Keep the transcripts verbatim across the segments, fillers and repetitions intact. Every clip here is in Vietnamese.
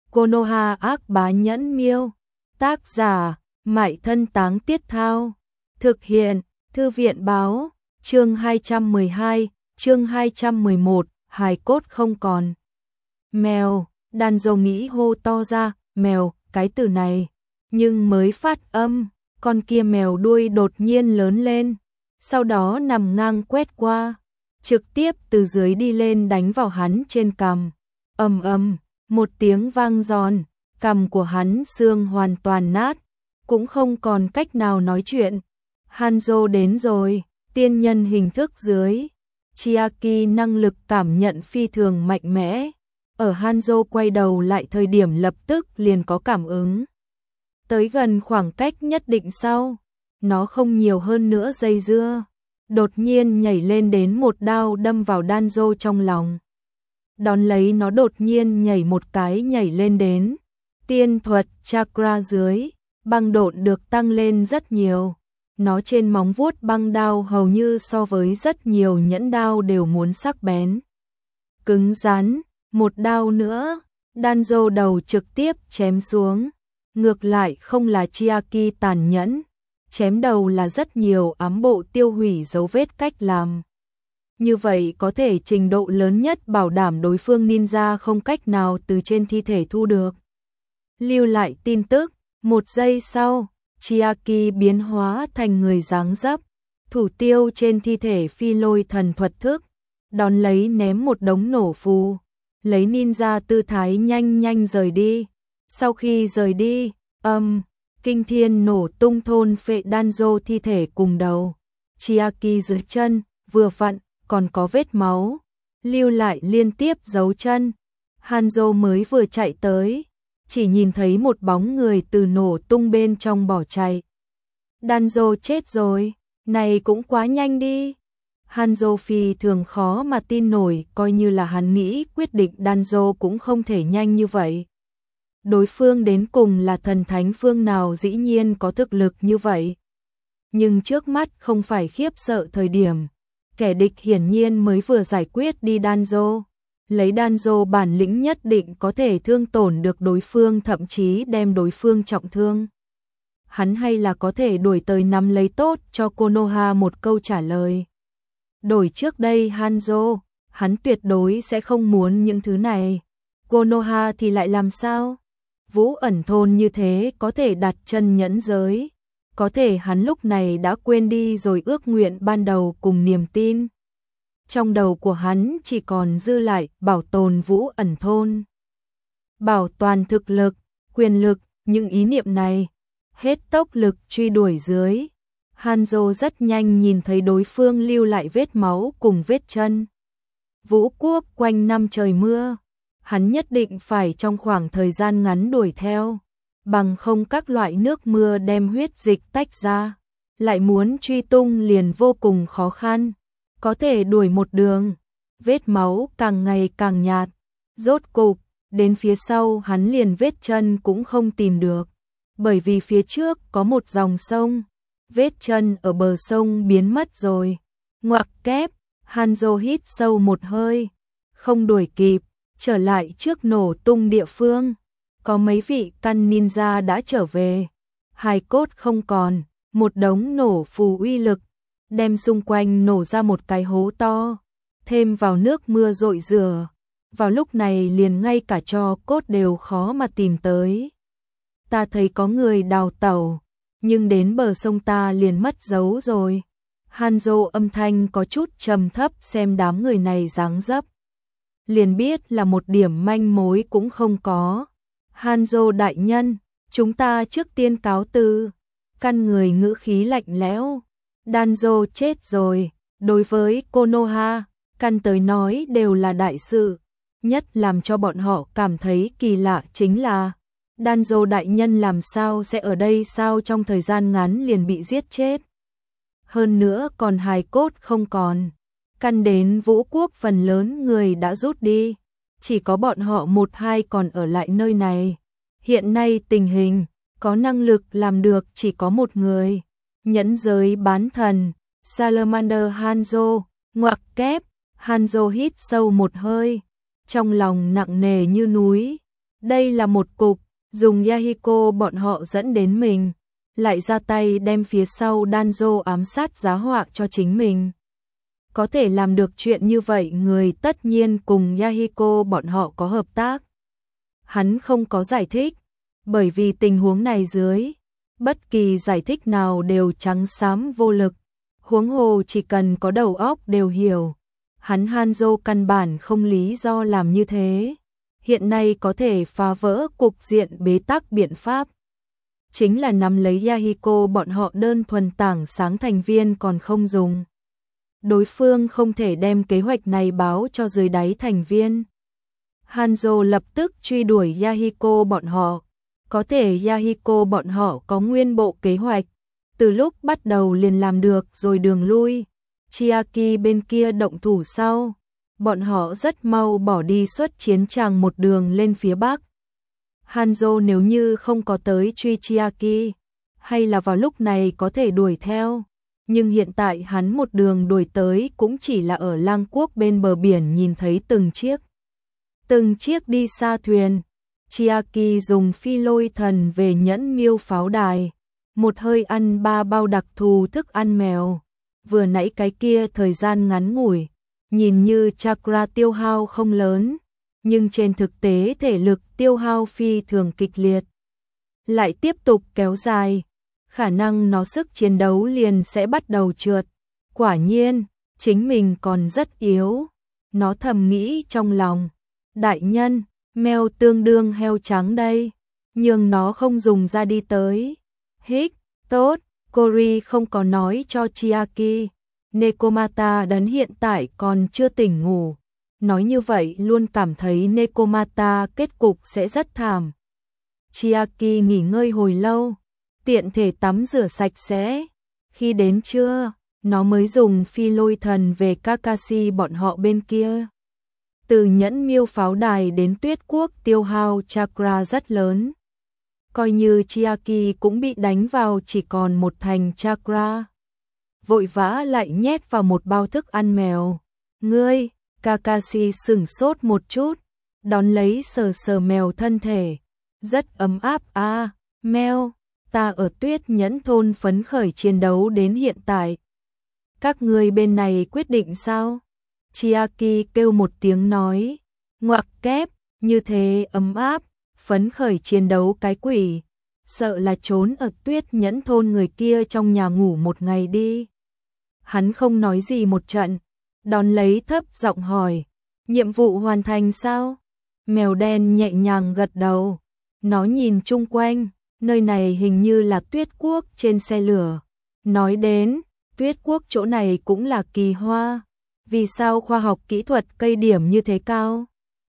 Konoha ác bá nhẫn miêu. Tác giả, Mại Thân Táng Tiết Thao. Thực hiện, Thư viện báo, chương hai trăm mười hai, chương hai trăm mười một, hài cốt không còn. Mèo, Danzo nghĩ hô to ra, mèo, cái từ này. Nhưng mới phát âm, con kia mèo đuôi đột nhiên lớn lên, sau đó nằm ngang quét qua, trực tiếp từ dưới đi lên đánh vào hắn trên cằm. Ầm ầm, một tiếng vang giòn, cằm của hắn xương hoàn toàn nát, cũng không còn cách nào nói chuyện. Hanzo đến rồi, tiên nhân hình thức dưới. Chiaki năng lực cảm nhận phi thường mạnh mẽ. Ở Hanzo quay đầu lại thời điểm lập tức liền có cảm ứng. Tới gần khoảng cách nhất định sau, nó không nhiều hơn nữa dây dưa, đột nhiên nhảy lên đến một đao đâm vào Danzo trong lòng. Đón lấy nó đột nhiên nhảy một cái nhảy lên đến. Tiên thuật chakra dưới, băng độn được tăng lên rất nhiều. Nó trên móng vuốt băng đao hầu như so với rất nhiều nhẫn đao đều muốn sắc bén. Cứng rắn, một đao nữa, Danzo đầu trực tiếp chém xuống. Ngược lại không là Chiaki tàn nhẫn, chém đầu là rất nhiều ám bộ tiêu hủy dấu vết cách làm. Như vậy có thể trình độ lớn nhất bảo đảm đối phương ninja không cách nào từ trên thi thể thu được. Lưu lại tin tức, một giây sau, Chiaki biến hóa thành người dáng dấp, thủ tiêu trên thi thể phi lôi thần thuật thức, đón lấy ném một đống nổ phù, lấy ninja tư thái nhanh nhanh rời đi. Sau khi rời đi, âm, um, kinh thiên nổ tung thôn phệ Danzo thi thể cùng đầu. Chiaki dưới chân, vừa vặn, còn có vết máu, lưu lại liên tiếp dấu chân. Hanzo mới vừa chạy tới, chỉ nhìn thấy một bóng người từ nổ tung bên trong bỏ chạy. Danzo chết rồi, này cũng quá nhanh đi. Hanzo phi thường khó mà tin nổi, coi như là hắn nghĩ quyết định Danzo cũng không thể nhanh như vậy. Đối phương đến cùng là thần thánh phương nào dĩ nhiên có thực lực như vậy. Nhưng trước mắt không phải khiếp sợ thời điểm. Kẻ địch hiển nhiên mới vừa giải quyết đi Danzo. Lấy Danzo bản lĩnh nhất định có thể thương tổn được đối phương, thậm chí đem đối phương trọng thương. Hắn hay là có thể đuổi tới nắm lấy tốt cho Konoha một câu trả lời. Đổi trước đây Hanzo, hắn tuyệt đối sẽ không muốn những thứ này. Konoha thì lại làm sao? Vũ ẩn thôn như thế có thể đặt chân nhẫn giới. Có thể hắn lúc này đã quên đi rồi ước nguyện ban đầu cùng niềm tin. Trong đầu của hắn chỉ còn dư lại bảo tồn Vũ ẩn thôn. Bảo toàn thực lực, quyền lực, những ý niệm này. Hết tốc lực truy đuổi dưới. Hanzo rất nhanh nhìn thấy đối phương lưu lại vết máu cùng vết chân. Vũ quốc quanh năm trời mưa. Hắn nhất định phải trong khoảng thời gian ngắn đuổi theo. Bằng không các loại nước mưa đem huyết dịch tách ra. Lại muốn truy tung liền vô cùng khó khăn. Có thể đuổi một đường. Vết máu càng ngày càng nhạt. Rốt cục, đến phía sau hắn liền vết chân cũng không tìm được. Bởi vì phía trước có một dòng sông. Vết chân ở bờ sông biến mất rồi. Ngoặc kép, Hanzo hít sâu một hơi. Không đuổi kịp, trở lại trước nổ tung địa phương. Có mấy vị căn ninja đã trở về. Hài cốt không còn, một đống nổ phù uy lực. Đem xung quanh nổ ra một cái hố to. Thêm vào nước mưa rội rửa. Vào lúc này liền ngay cả tro cốt đều khó mà tìm tới. Ta thấy có người đào tẩu. Nhưng đến bờ sông ta liền mất dấu rồi. Hanzo âm thanh có chút trầm thấp, xem đám người này dáng dấp. Liền biết là một điểm manh mối cũng không có. Hanzo đại nhân, chúng ta trước tiên cáo từ. Căn người ngữ khí lạnh lẽo. Danzo chết rồi. Đối với Konoha, căn tới nói đều là đại sự. Nhất làm cho bọn họ cảm thấy kỳ lạ chính là Danzo đại nhân làm sao sẽ ở đây, sao trong thời gian ngắn liền bị giết chết. Hơn nữa còn hài cốt không còn. Căn đến Vũ quốc phần lớn người đã rút đi. Chỉ có bọn họ một hai còn ở lại nơi này. Hiện nay tình hình, có năng lực làm được chỉ có một người. Nhẫn giới bán thần, Salamander Hanzo, ngoặc kép, Hanzo hít sâu một hơi. Trong lòng nặng nề như núi. Đây là một cục, dùng Yahiko bọn họ dẫn đến mình, lại ra tay đem phía sau Danzo ám sát giá họa cho chính mình. Có thể làm được chuyện như vậy người tất nhiên cùng Yahiko bọn họ có hợp tác. Hắn không có giải thích, bởi vì tình huống này dưới, bất kỳ giải thích nào đều trắng xám vô lực. Huống hồ chỉ cần có đầu óc đều hiểu, hắn Hanzo căn bản không lý do làm như thế. Hiện nay có thể phá vỡ cục diện bế tắc biện pháp chính là nắm lấy Yahiko bọn họ đơn thuần tảng sáng thành viên còn không dùng. Đối phương không thể đem kế hoạch này báo cho dưới đáy thành viên. Hanzo lập tức truy đuổi Yahiko bọn họ. Có thể Yahiko bọn họ có nguyên bộ kế hoạch, từ lúc bắt đầu liền làm được rồi đường lui. Chiaki bên kia động thủ sau, bọn họ rất mau bỏ đi xuất chiến tràng một đường lên phía bắc. Hanzo nếu như không có tới truy Chiaki, hay là vào lúc này có thể đuổi theo, nhưng hiện tại hắn một đường đuổi tới cũng chỉ là ở Lang Quốc bên bờ biển nhìn thấy từng chiếc. Từng chiếc đi xa thuyền. Chiaki dùng phi lôi thần về nhẫn miêu pháo đài, một hơi ăn ba bao đặc thù thức ăn mèo. Vừa nãy cái kia thời gian ngắn ngủi, nhìn như chakra tiêu hao không lớn, nhưng trên thực tế thể lực tiêu hao phi thường kịch liệt. Lại tiếp tục kéo dài, khả năng nó sức chiến đấu liền sẽ bắt đầu trượt. Quả nhiên, chính mình còn rất yếu. Nó thầm nghĩ trong lòng, đại nhân, mèo tương đương heo trắng đây, nhưng nó không dùng ra đi tới. Hích, tốt, Cory không có nói cho Chiaki. Nekomata đấn hiện tại còn chưa tỉnh ngủ. Nói như vậy luôn cảm thấy Nekomata kết cục sẽ rất thảm. Chiaki nghỉ ngơi hồi lâu, tiện thể tắm rửa sạch sẽ. Khi đến trưa, nó mới dùng phi lôi thần về Kakashi bọn họ bên kia. Từ nhẫn miêu pháo đài đến tuyết quốc tiêu hao chakra rất lớn. Coi như Chiaki cũng bị đánh vào chỉ còn một thành chakra. Vội vã lại nhét vào một bao thức ăn mèo. Ngươi, Kakashi sửng sốt một chút, đón lấy sờ sờ mèo thân thể. Rất ấm áp à, mèo, ta ở tuyết nhẫn thôn phấn khởi chiến đấu đến hiện tại. Các ngươi bên này quyết định sao? Chiaki kêu một tiếng nói, ngoặc kép, như thế ấm áp, phấn khởi chiến đấu cái quỷ, sợ là trốn ở tuyết nhẫn thôn người kia trong nhà ngủ một ngày đi. Hắn không nói gì một trận, đón lấy thấp giọng hỏi, nhiệm vụ hoàn thành sao? Mèo đen nhẹ nhàng gật đầu, nó nhìn chung quanh, nơi này hình như là tuyết quốc trên xe lửa. Nói đến, tuyết quốc chỗ này cũng là kỳ hoa. Vì sao khoa học kỹ thuật cây điểm như thế cao?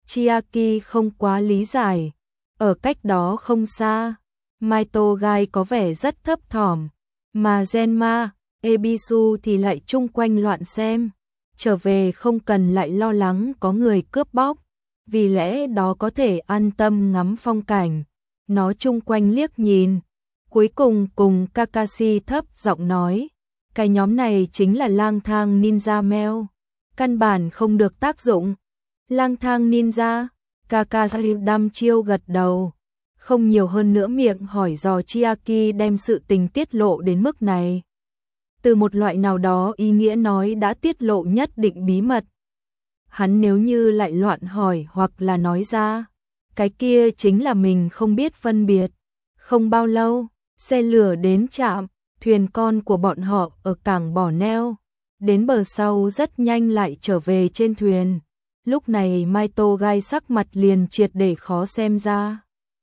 Chiaki không quá lý giải. Ở cách đó không xa, Maito Gai có vẻ rất thấp thỏm, mà Genma, Ebisu thì lại chung quanh loạn xem. Trở về không cần lại lo lắng có người cướp bóc, vì lẽ đó có thể an tâm ngắm phong cảnh. Nó chung quanh liếc nhìn, cuối cùng cùng Kakashi thấp giọng nói, cái nhóm này chính là lang thang ninja mèo. Căn bản không được tác dụng. Lang thang ninja, Kakashi đăm chiêu gật đầu, không nhiều hơn nữa miệng hỏi dò Chiaki đem sự tình tiết lộ đến mức này. Từ một loại nào đó ý nghĩa nói đã tiết lộ nhất định bí mật. Hắn nếu như lại loạn hỏi hoặc là nói ra, cái kia chính là mình không biết phân biệt. Không bao lâu, xe lửa đến trạm, thuyền con của bọn họ ở cảng bỏ neo. Đến bờ sau rất nhanh lại trở về trên thuyền. Lúc này Maito Gai sắc mặt liền triệt để khó xem ra.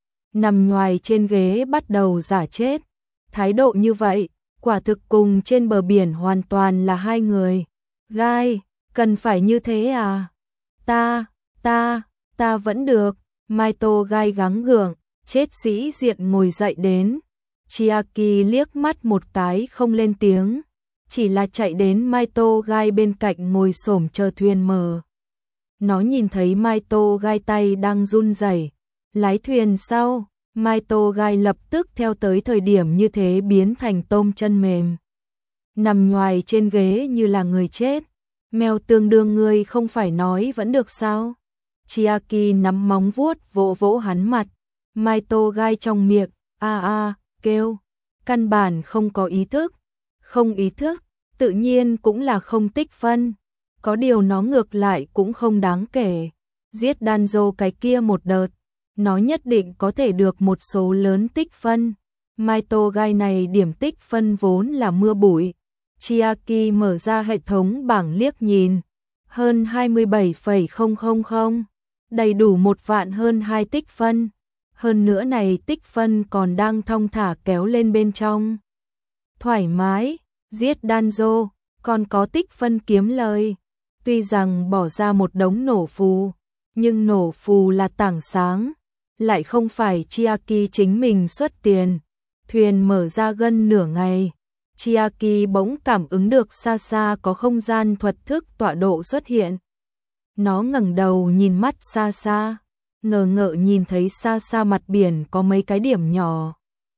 Nằm nhoài trên ghế bắt đầu giả chết. Thái độ như vậy, quả thực cùng trên bờ biển hoàn toàn là hai người. Gai, cần phải như thế à? Ta, ta, ta vẫn được. Maito Gai gắng gượng, chết sĩ diện ngồi dậy đến. Chiaki liếc mắt một cái không lên tiếng. Chỉ là chạy đến Maito Gai bên cạnh ngồi xổm chờ thuyền mở. Nó nhìn thấy Maito Gai tay đang run rẩy, lái thuyền sau, Maito Gai lập tức theo tới thời điểm như thế biến thành tôm chân mềm. Nằm nhoài trên ghế như là người chết. Mèo tương đương ngươi không phải nói vẫn được sao? Chiaki nắm móng vuốt vỗ vỗ hắn mặt, Maito gai trong miệng, a a, kêu, căn bản không có ý thức, không ý thức, tự nhiên cũng là không tích phân, có điều nó ngược lại cũng không đáng kể, giết Danzo cái kia một đợt, nó nhất định có thể được một số lớn tích phân. Maito gai này điểm tích phân vốn là mưa bụi. Chiaki mở ra hệ thống bảng liếc nhìn, hơn hai mươi bảy phẩy không không không, đầy đủ một vạn hơn hai tích phân, hơn nữa này tích phân còn đang thong thả kéo lên bên trong. Thoải mái, giết Danzo, còn có tích phân kiếm lời, tuy rằng bỏ ra một đống nổ phù, nhưng nổ phù là tảng sáng, lại không phải Chiaki chính mình xuất tiền. Thuyền mở ra gần nửa ngày, Chiaki bỗng cảm ứng được xa xa có không gian thuật thức tọa độ xuất hiện. Nó ngẩng đầu nhìn mắt xa xa, ngờ ngợ nhìn thấy xa xa mặt biển có mấy cái điểm nhỏ.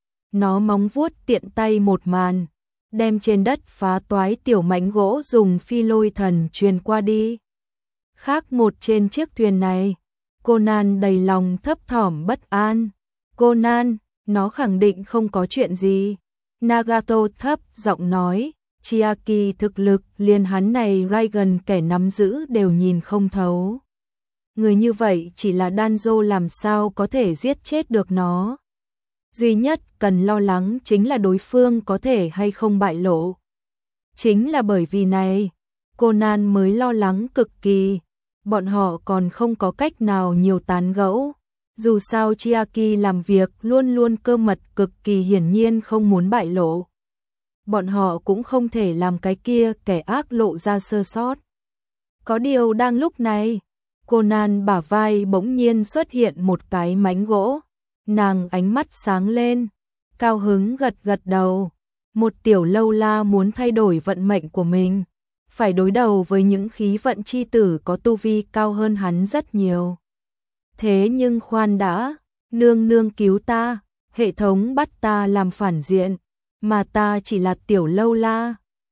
Nó móng vuốt tiện tay một màn, đem trên đất phá toái tiểu mảnh gỗ dùng phi lôi thần truyền qua đi. Khác một trên chiếc thuyền này, Conan đầy lòng thấp thỏm bất an. Conan, nó khẳng định không có chuyện gì. Nagato thấp giọng nói, Chiaki thực lực liền hắn này Raigan kẻ nắm giữ đều nhìn không thấu. Người như vậy chỉ là Danzo làm sao có thể giết chết được nó. Duy nhất cần lo lắng chính là đối phương có thể hay không bại lộ. Chính là bởi vì này, Conan mới lo lắng cực kỳ. Bọn họ còn không có cách nào nhiều tán gẫu. Dù sao Chiaki làm việc luôn luôn cơ mật cực kỳ hiển nhiên không muốn bại lộ. Bọn họ cũng không thể làm cái kia kẻ ác lộ ra sơ sót. Có điều đang lúc này, Conan bả vai bỗng nhiên xuất hiện một cái mảnh gỗ. Nàng ánh mắt sáng lên, cao hứng gật gật đầu. Một tiểu lâu la muốn thay đổi vận mệnh của mình, phải đối đầu với những khí vận chi tử có tu vi cao hơn hắn rất nhiều. Thế nhưng khoan đã, nương nương cứu ta, hệ thống bắt ta làm phản diện, mà ta chỉ là tiểu lâu la.